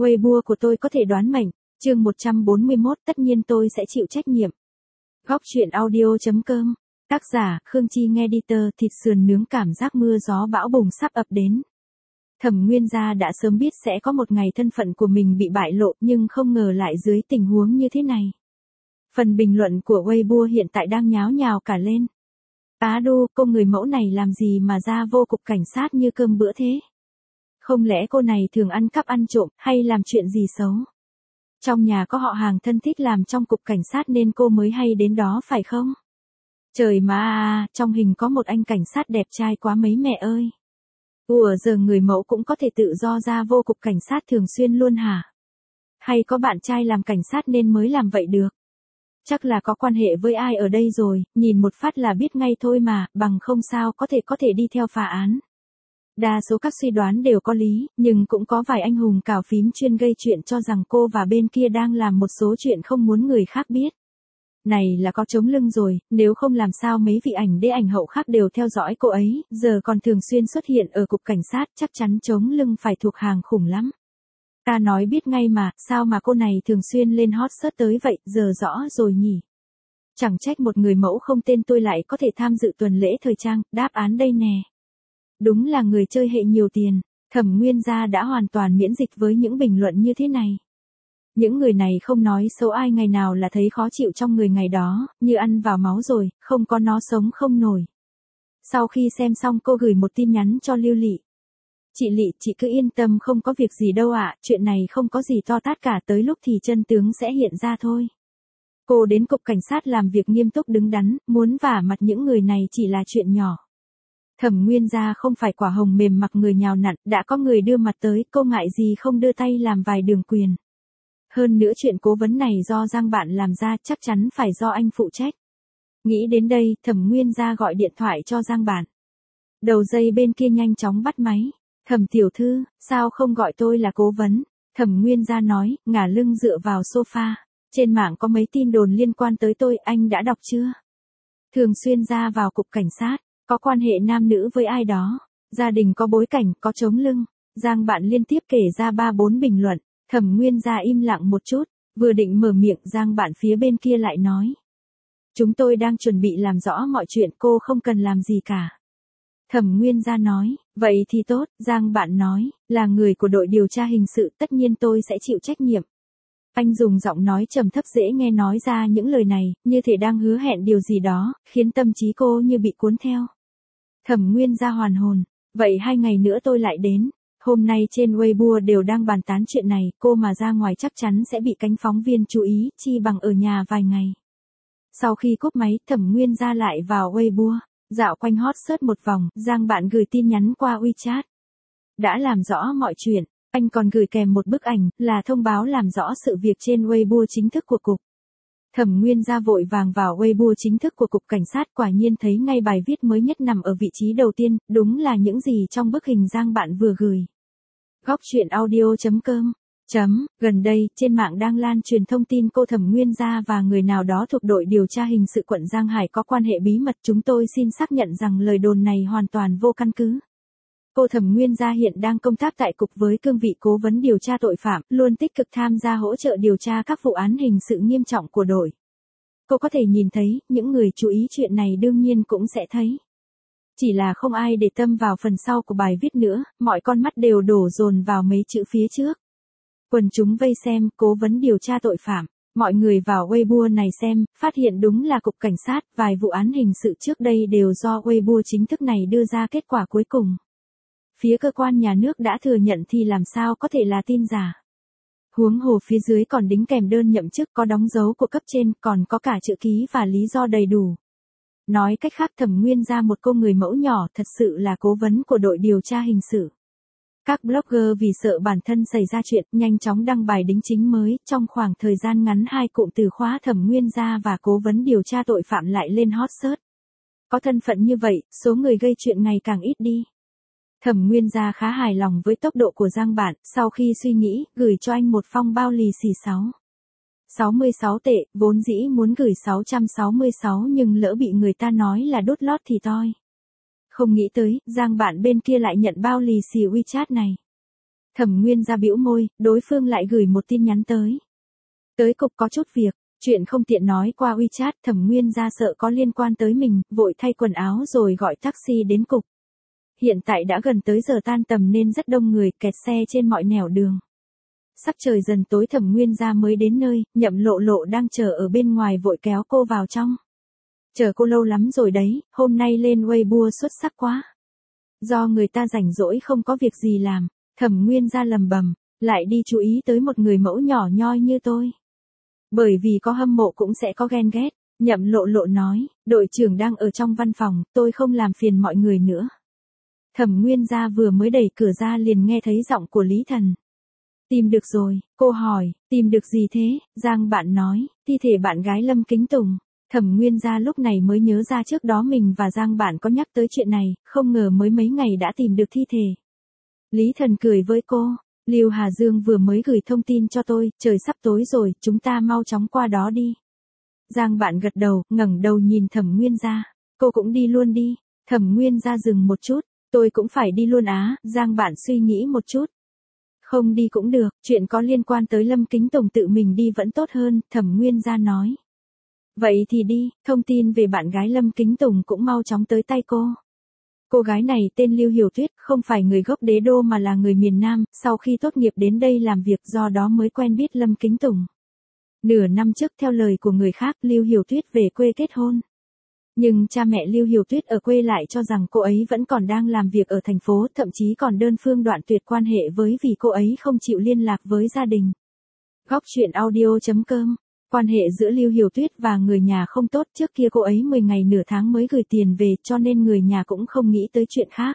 Weibo của tôi có thể đoán mệnh. Chương 141, tất nhiên tôi sẽ chịu trách nhiệm. Góc truyện audio.com. Tác giả, Khương Chi nghe editor. Thịt sườn nướng cảm giác mưa gió bão bùng sắp ập đến. Thẩm Nguyên Gia đã sớm biết sẽ có một ngày thân phận của mình bị bại lộ, nhưng không ngờ lại dưới tình huống như thế này. Phần bình luận của Weibo hiện tại đang nháo nhào cả lên. Á đu, cô người mẫu này làm gì mà ra vô cục cảnh sát như cơm bữa thế? Không lẽ cô này thường ăn cắp ăn trộm, hay làm chuyện gì xấu? Trong nhà có họ hàng thân thích làm trong cục cảnh sát nên cô mới hay đến đó phải không? Trời mà trong hình có một anh cảnh sát đẹp trai quá mấy mẹ ơi. Ủa giờ người mẫu cũng có thể tự do ra vô cục cảnh sát thường xuyên luôn hả? Hay có bạn trai làm cảnh sát nên mới làm vậy được? Chắc là có quan hệ với ai ở đây rồi, nhìn một phát là biết ngay thôi mà, bằng không sao có thể đi theo phá án. Đa số các suy đoán đều có lý, nhưng cũng có vài anh hùng cào phím chuyên gây chuyện cho rằng cô và bên kia đang làm một số chuyện không muốn người khác biết. Này là có chống lưng rồi, nếu không làm sao mấy vị ảnh đế ảnh hậu khác đều theo dõi cô ấy, giờ còn thường xuyên xuất hiện ở cục cảnh sát, chắc chắn chống lưng phải thuộc hàng khủng lắm. Ta nói biết ngay mà, sao mà cô này thường xuyên lên hot search tới vậy, giờ rõ rồi nhỉ. Chẳng trách một người mẫu không tên tôi lại có thể tham dự tuần lễ thời trang, đáp án đây nè. Đúng là người chơi hệ nhiều tiền, Thẩm Nguyên Gia đã hoàn toàn miễn dịch với những bình luận như thế này. Những người này không nói xấu ai ngày nào là thấy khó chịu trong người ngày đó, như ăn vào máu rồi, không có nó sống không nổi. Sau khi xem xong cô gửi một tin nhắn cho Lưu Lị. Chị Lị, chị cứ yên tâm không có việc gì đâu ạ, chuyện này không có gì to tát cả, tới lúc thì chân tướng sẽ hiện ra thôi. Cô đến cục cảnh sát làm việc nghiêm túc đứng đắn, muốn vả mặt những người này chỉ là chuyện nhỏ. Thẩm Nguyên Gia không phải quả hồng mềm mặc người nhào nặn, đã có người đưa mặt tới, cô ngại gì không đưa tay làm vài đường quyền. Hơn nữa chuyện cố vấn này do Giang Bạn làm ra, chắc chắn phải do anh phụ trách. Nghĩ đến đây, Thẩm Nguyên Gia gọi điện thoại cho Giang Bạn. Đầu dây bên kia nhanh chóng bắt máy. Thẩm tiểu thư, sao không gọi tôi là cố vấn? Thẩm Nguyên Gia nói, ngả lưng dựa vào sofa. Trên mạng có mấy tin đồn liên quan tới tôi, anh đã đọc chưa? Thường xuyên ra vào cục cảnh sát, có quan hệ nam nữ với ai đó, gia đình có bối cảnh, có chống lưng. Giang Bạn liên tiếp kể ra 3-4 bình luận. Thẩm Nguyên Gia im lặng một chút, vừa định mở miệng, Giang Bạn phía bên kia lại nói. Chúng tôi đang chuẩn bị làm rõ mọi chuyện, cô không cần làm gì cả. Thẩm Nguyên Gia nói, vậy thì tốt, Giang Bạn nói, là người của đội điều tra hình sự, tất nhiên tôi sẽ chịu trách nhiệm. Anh dùng giọng nói trầm thấp dễ nghe nói ra những lời này, như thể đang hứa hẹn điều gì đó, khiến tâm trí cô như bị cuốn theo. Thẩm Nguyên Gia hoàn hồn, vậy 2 ngày nữa tôi lại đến. Hôm nay trên Weibo đều đang bàn tán chuyện này, cô mà ra ngoài chắc chắn sẽ bị cánh phóng viên chú ý, chi bằng ở nhà vài ngày. Sau khi cúp máy, Thẩm Nguyên Gia lại vào Weibo, dạo quanh hot search một vòng, Giang Bạn gửi tin nhắn qua WeChat. Đã làm rõ mọi chuyện, anh còn gửi kèm một bức ảnh, là thông báo làm rõ sự việc trên Weibo chính thức của cục. Thẩm Nguyên Gia vội vàng vào Weibo chính thức của cục cảnh sát, quả nhiên thấy ngay bài viết mới nhất nằm ở vị trí đầu tiên, đúng là những gì trong bức hình Giang Bạn vừa gửi. Góc truyện audio.com. Gần đây, trên mạng đang lan truyền thông tin cô Thẩm Nguyên Gia và người nào đó thuộc đội điều tra hình sự quận Giang Hải có quan hệ bí mật, chúng tôi xin xác nhận rằng lời đồn này hoàn toàn vô căn cứ. Cô Thẩm Nguyên Gia hiện đang công tác tại cục với cương vị cố vấn điều tra tội phạm, luôn tích cực tham gia hỗ trợ điều tra các vụ án hình sự nghiêm trọng của đội. Cô có thể nhìn thấy, những người chú ý chuyện này đương nhiên cũng sẽ thấy. Chỉ là không ai để tâm vào phần sau của bài viết nữa, mọi con mắt đều đổ dồn vào mấy chữ phía trước. Quần chúng vây xem, cố vấn điều tra tội phạm. Mọi người vào Weibo này xem, phát hiện đúng là cục cảnh sát, vài vụ án hình sự trước đây đều do Weibo chính thức này đưa ra kết quả cuối cùng. Phía cơ quan nhà nước đã thừa nhận thì làm sao có thể là tin giả. Huống hồ phía dưới còn đính kèm đơn nhậm chức, có đóng dấu của cấp trên, còn có cả chữ ký và lý do đầy đủ. Nói cách khác, Thẩm Nguyên Gia một cô người mẫu nhỏ thật sự là cố vấn của đội điều tra hình sự. Các blogger vì sợ bản thân xảy ra chuyện, nhanh chóng đăng bài đính chính mới, trong khoảng thời gian ngắn 2 cụm từ khóa Thẩm Nguyên Gia và cố vấn điều tra tội phạm lại lên hot search. Có thân phận như vậy, số người gây chuyện ngày càng ít đi. Thẩm Nguyên Gia khá hài lòng với tốc độ của Giang Bạn, sau khi suy nghĩ, gửi cho anh một phong bao lì xì 66 tệ, vốn dĩ muốn gửi 666 nhưng lỡ bị người ta nói là đốt lót thì toi. Không nghĩ tới, Giang Bạn bên kia lại nhận bao lì xì WeChat này. Thẩm Nguyên Gia bĩu môi, đối phương lại gửi một tin nhắn tới. Tới cục có chút việc, chuyện không tiện nói qua WeChat, Thẩm Nguyên Gia sợ có liên quan tới mình, vội thay quần áo rồi gọi taxi đến cục. Hiện tại đã gần tới giờ tan tầm nên rất đông người, kẹt xe trên mọi nẻo đường. Sắp trời dần tối Thẩm Nguyên Gia mới đến nơi, Nhậm Lộ Lộ đang chờ ở bên ngoài vội kéo cô vào trong. Chờ cô lâu lắm rồi đấy, hôm nay lên Weibo xuất sắc quá. Do người ta rảnh rỗi không có việc gì làm, Thẩm Nguyên Gia lầm bầm, lại đi chú ý tới một người mẫu nhỏ nhoi như tôi. Bởi vì có hâm mộ cũng sẽ có ghen ghét, Nhậm Lộ Lộ nói, đội trưởng đang ở trong văn phòng, tôi không làm phiền mọi người nữa. Thẩm Nguyên Gia vừa mới đẩy cửa ra liền nghe thấy giọng của Lý Thần. Tìm được rồi, cô hỏi, tìm được gì thế? Giang Bạn nói, thi thể bạn gái Lâm Kính Tùng. Thẩm Nguyên Gia lúc này mới nhớ ra trước đó mình và Giang Bạn có nhắc tới chuyện này, không ngờ mới mấy ngày đã tìm được thi thể. Lý Thần cười với cô, Lưu Hà Dương vừa mới gửi thông tin cho tôi, trời sắp tối rồi, chúng ta mau chóng qua đó đi. Giang Bạn gật đầu, ngẩng đầu nhìn Thẩm Nguyên Gia, cô cũng đi luôn đi. Thẩm Nguyên Gia dừng một chút, tôi cũng phải đi luôn á, Giang Bạn suy nghĩ một chút. Không đi cũng được, chuyện có liên quan tới Lâm Kính Tùng tự mình đi vẫn tốt hơn, Thẩm Nguyên Gia nói. Vậy thì đi, thông tin về bạn gái Lâm Kính Tùng cũng mau chóng tới tay cô. Cô gái này tên Lưu Hiểu Tuyết, không phải người gốc Đế Đô mà là người miền Nam, sau khi tốt nghiệp đến đây làm việc do đó mới quen biết Lâm Kính Tùng. Nửa năm trước theo lời của người khác Lưu Hiểu Tuyết về quê kết hôn. Nhưng cha mẹ Lưu Hiểu Tuyết ở quê lại cho rằng cô ấy vẫn còn đang làm việc ở thành phố, thậm chí còn đơn phương đoạn tuyệt quan hệ với vì cô ấy không chịu liên lạc với gia đình. Góc chuyện audio.com. Quan hệ giữa Lưu Hiểu Tuyết và người nhà không tốt, trước kia cô ấy 10 ngày nửa tháng mới gửi tiền về cho nên người nhà cũng không nghĩ tới chuyện khác.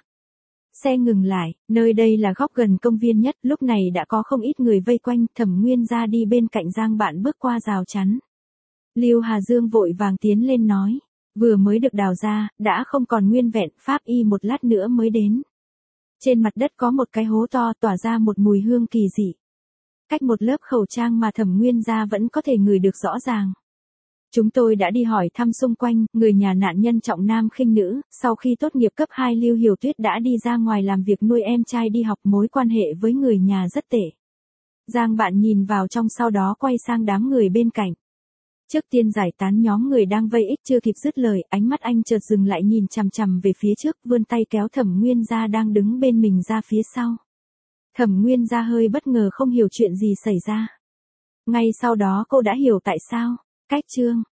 Xe ngừng lại, nơi đây là góc gần công viên nhất, lúc này đã có không ít người vây quanh, Thẩm Nguyên Gia đi bên cạnh Giang Bạn bước qua rào chắn. Lưu Hà Dương vội vàng tiến lên nói, vừa mới được đào ra, đã không còn nguyên vẹn, pháp y một lát nữa mới đến. Trên mặt đất có một cái hố to tỏa ra một mùi hương kỳ dị. Cách một lớp khẩu trang mà Thẩm Nguyên Gia vẫn có thể ngửi được rõ ràng. Chúng tôi đã đi hỏi thăm xung quanh, người nhà nạn nhân trọng nam khinh nữ, sau khi tốt nghiệp cấp 2 Lưu Hiểu Tuyết đã đi ra ngoài làm việc nuôi em trai đi học, mối quan hệ với người nhà rất tệ. Giang Bạn nhìn vào trong sau đó quay sang đám người bên cạnh. Trước tiên giải tán nhóm người đang vây ích chưa kịp dứt lời, ánh mắt anh chợt dừng lại nhìn chằm chằm về phía trước, vươn tay kéo Thẩm Nguyên Gia đang đứng bên mình ra phía sau. Thẩm Nguyên Gia hơi bất ngờ không hiểu chuyện gì xảy ra. Ngay sau đó cô đã hiểu tại sao. Cách chương